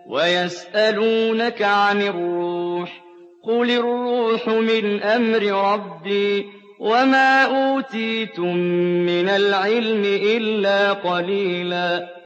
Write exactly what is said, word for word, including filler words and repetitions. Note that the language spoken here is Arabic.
ويسألونك عن الروح قل الروح من أمر ربي وما أوتيتم من العلم إلا قليلا